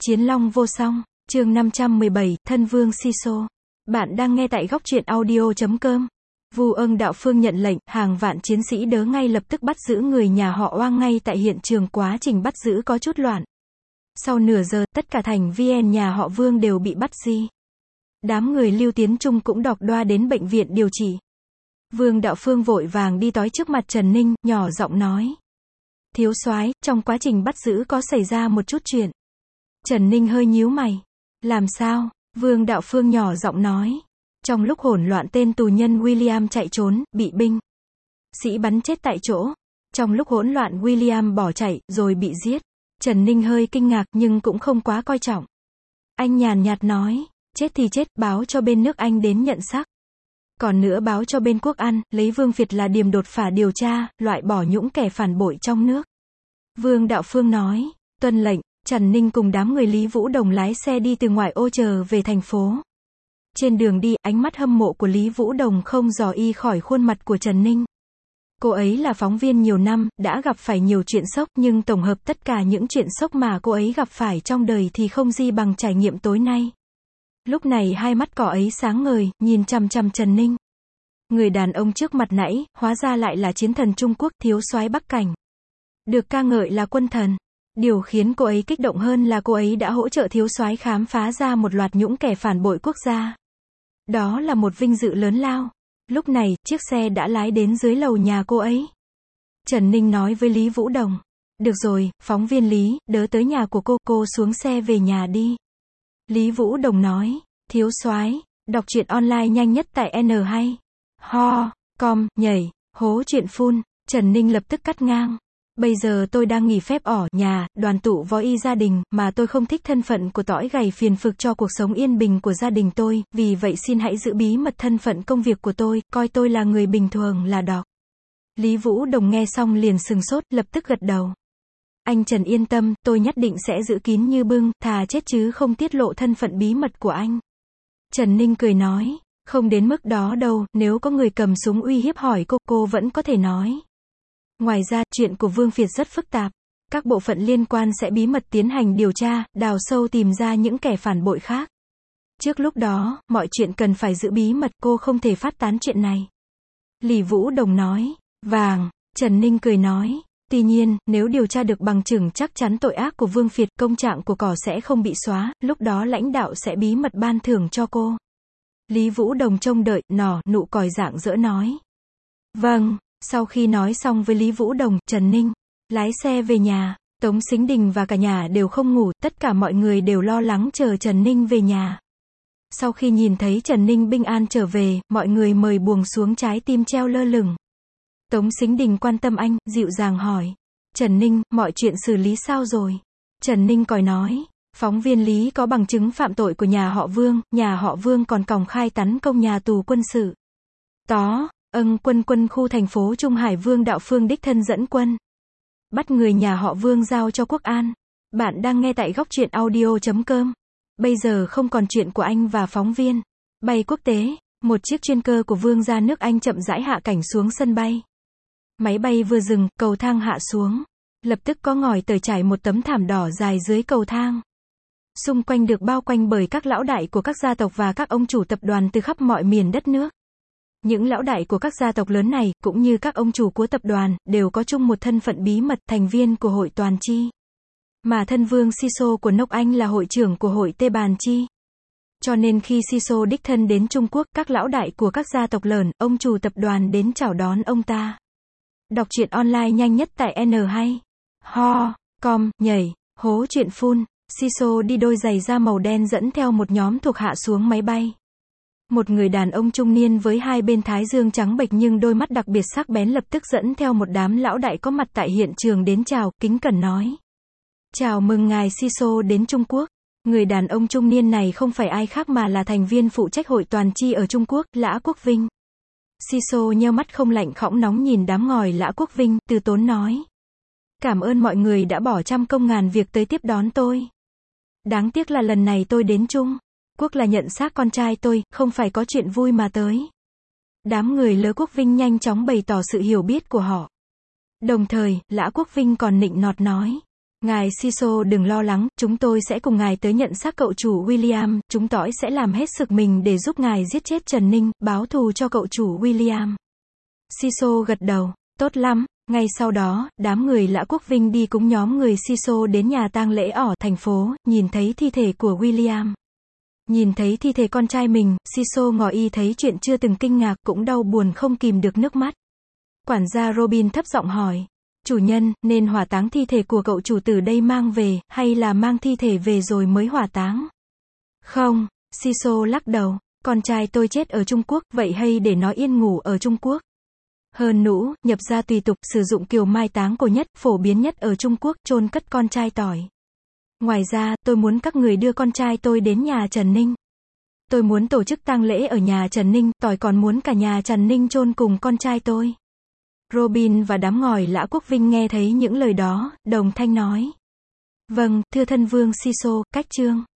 Chiến Long vô song, chương 517, Thân Vương Siso. Bạn đang nghe tại góc truyện audio.com. Vu Ân Đạo Phương nhận lệnh, hàng vạn chiến sĩ đớ ngay lập tức bắt giữ người nhà họ Oang ngay tại hiện trường. Quá trình bắt giữ có chút loạn. Sau nửa giờ, tất cả thành viên nhà họ Vương đều bị bắt di. Đám người Lưu Tiến Trung cũng đọc đoa đến bệnh viện điều trị. Vương Đạo Phương vội vàng đi tới trước mặt Trần Ninh, nhỏ giọng nói: Thiếu soái, trong quá trình bắt giữ có xảy ra một chút chuyện. Trần Ninh hơi nhíu mày. Làm sao? Vương Đạo Phương nhỏ giọng nói. Trong lúc hỗn loạn tên tù nhân William chạy trốn, bị binh sĩ bắn chết tại chỗ. Trong lúc hỗn loạn William bỏ chạy, rồi bị giết. Trần Ninh hơi kinh ngạc nhưng cũng không quá coi trọng. Anh nhàn nhạt nói, chết thì chết, báo cho bên nước Anh đến nhận xác. Còn nữa báo cho bên quốc An, lấy Vương Việt là điểm đột phá điều tra, loại bỏ những kẻ phản bội trong nước. Vương Đạo Phương nói, tuân lệnh. Trần Ninh cùng đám người Lý Vũ Đồng lái xe đi từ ngoại ô trở về thành phố. Trên đường đi, ánh mắt hâm mộ của Lý Vũ Đồng không dò y khỏi khuôn mặt của Trần Ninh. Cô ấy là phóng viên nhiều năm, đã gặp phải nhiều chuyện sốc, nhưng tổng hợp tất cả những chuyện sốc mà cô ấy gặp phải trong đời thì không gì bằng trải nghiệm tối nay. Lúc này hai mắt cỏ ấy sáng ngời, nhìn chằm chằm Trần Ninh. Người đàn ông trước mặt nãy, hóa ra lại là chiến thần Trung Quốc, thiếu soái Bắc Cảnh. Được ca ngợi là quân thần. Điều khiến cô ấy kích động hơn là cô ấy đã hỗ trợ thiếu soái khám phá ra một loạt những kẻ phản bội quốc gia. Đó là một vinh dự lớn lao. Lúc này, chiếc xe đã lái đến dưới lầu nhà cô ấy. Trần Ninh nói với Lý Vũ Đồng. Được rồi, phóng viên Lý, đỡ tới nhà của cô xuống xe về nhà đi. Lý Vũ Đồng nói, thiếu soái, đọc truyện online nhanh nhất tại N hay. Ho, com, nhảy, hố chuyện phun. Trần Ninh lập tức cắt ngang. Bây giờ tôi đang nghỉ phép ở nhà, đoàn tụ với gia đình, mà tôi không thích thân phận của tỏi gầy phiền phức cho cuộc sống yên bình của gia đình tôi, vì vậy xin hãy giữ bí mật thân phận công việc của tôi, coi tôi là người bình thường là được. Lý Vũ Đồng nghe xong liền sừng sốt, lập tức gật đầu. Anh Trần yên tâm, tôi nhất định sẽ giữ kín như bưng, thà chết chứ không tiết lộ thân phận bí mật của anh. Trần Ninh cười nói, không đến mức đó đâu, nếu có người cầm súng uy hiếp hỏi cô vẫn có thể nói. Ngoài ra, chuyện của Vương Việt rất phức tạp. Các bộ phận liên quan sẽ bí mật tiến hành điều tra, đào sâu tìm ra những kẻ phản bội khác. Trước lúc đó, mọi chuyện cần phải giữ bí mật, cô không thể phát tán chuyện này. Lý Vũ Đồng nói, vàng. Trần Ninh cười nói, tuy nhiên, nếu điều tra được bằng chứng chắc chắn tội ác của Vương Việt, công trạng của cỏ sẽ không bị xóa, lúc đó lãnh đạo sẽ bí mật ban thưởng cho cô. Lý Vũ Đồng trông đợi, nụ cười rạng rỡ nói. Vâng. Sau khi nói xong với Lý Vũ Đồng, Trần Ninh lái xe về nhà. Tống Sính Đình và cả nhà đều không ngủ, tất cả mọi người đều lo lắng chờ Trần Ninh về nhà. Sau khi nhìn thấy Trần Ninh bình an trở về, mọi người mời buông xuống trái tim treo lơ lửng. Tống Sính Đình quan tâm anh, dịu dàng hỏi. Trần Ninh, mọi chuyện xử lý sao rồi? Trần Ninh cười nói. Phóng viên Lý có bằng chứng phạm tội của nhà họ Vương còn công khai tấn công nhà tù quân sự. Quân khu thành phố Trung Hải Vương Đạo Phương đích thân dẫn quân. Bắt người nhà họ Vương giao cho quốc an. Bạn đang nghe tại góc truyện audio.com. Bây giờ không còn chuyện của anh và phóng viên. Bay quốc tế, một chiếc chuyên cơ của Vương gia nước Anh chậm rãi hạ cảnh xuống sân bay. Máy bay vừa dừng, cầu thang hạ xuống. Lập tức có ngòi tời trải một tấm thảm đỏ dài dưới cầu thang. Xung quanh được bao quanh bởi các lão đại của các gia tộc và các ông chủ tập đoàn từ khắp mọi miền đất nước. Những lão đại của các gia tộc lớn này, cũng như các ông chủ của tập đoàn, đều có chung một thân phận bí mật, thành viên của hội Toàn Chi. Mà thân vương Siso của nước Anh là hội trưởng của hội Tê Bàn Chi. Cho nên khi Siso đích thân đến Trung Quốc, các lão đại của các gia tộc lớn, ông chủ tập đoàn đến chào đón ông ta. Đọc truyện online nhanh nhất tại N hay. Ho, com, nhảy, hố chuyện phun. Siso đi đôi giày da màu đen dẫn theo một nhóm thuộc hạ xuống máy bay. Một người đàn ông trung niên với hai bên thái dương trắng bệch nhưng đôi mắt đặc biệt sắc bén lập tức dẫn theo một đám lão đại có mặt tại hiện trường đến chào, kính cẩn nói. Chào mừng ngài Siso đến Trung Quốc. Người đàn ông trung niên này không phải ai khác mà là thành viên phụ trách hội Toàn Chi ở Trung Quốc, Lã Quốc Vinh. Siso nheo mắt không lạnh khõng nóng nhìn đám ngòi Lã Quốc Vinh, từ tốn nói. Cảm ơn mọi người đã bỏ trăm công ngàn việc tới tiếp đón tôi. Đáng tiếc là lần này tôi đến Trung Quốc là nhận xác con trai tôi, không phải có chuyện vui mà tới. Đám người Lã Quốc Vinh nhanh chóng bày tỏ sự hiểu biết của họ. Đồng thời, Lã Quốc Vinh còn nịnh nọt nói. Ngài Siso đừng lo lắng, chúng tôi sẽ cùng ngài tới nhận xác cậu chủ William, chúng tôi sẽ làm hết sức mình để giúp ngài giết chết Trần Ninh, báo thù cho cậu chủ William. Siso gật đầu, tốt lắm. Ngay sau đó, đám người Lã Quốc Vinh đi cùng nhóm người Siso đến nhà tang lễ ở thành phố, nhìn thấy thi thể của William. Nhìn thấy thi thể con trai mình, Siso ngỏ ý thấy chuyện chưa từng kinh ngạc, cũng đau buồn không kìm được nước mắt. Quản gia Robin thấp giọng hỏi, chủ nhân, nên hỏa táng thi thể của cậu chủ từ đây mang về, hay là mang thi thể về rồi mới hỏa táng? Không, Siso lắc đầu, con trai tôi chết ở Trung Quốc, vậy hay để nó yên ngủ ở Trung Quốc. Hơn nữa, nhập gia tùy tục, sử dụng kiểu mai táng cổ nhất, phổ biến nhất ở Trung Quốc, chôn cất con trai tỏi. Ngoài ra, tôi muốn các người đưa con trai tôi đến nhà Trần Ninh. Tôi muốn tổ chức tang lễ ở nhà Trần Ninh, tỏi còn muốn cả nhà Trần Ninh chôn cùng con trai tôi. Robin và đám ngòi Lã Quốc Vinh nghe thấy những lời đó, đồng thanh nói. Vâng, thưa thân vương Siso, cách chương.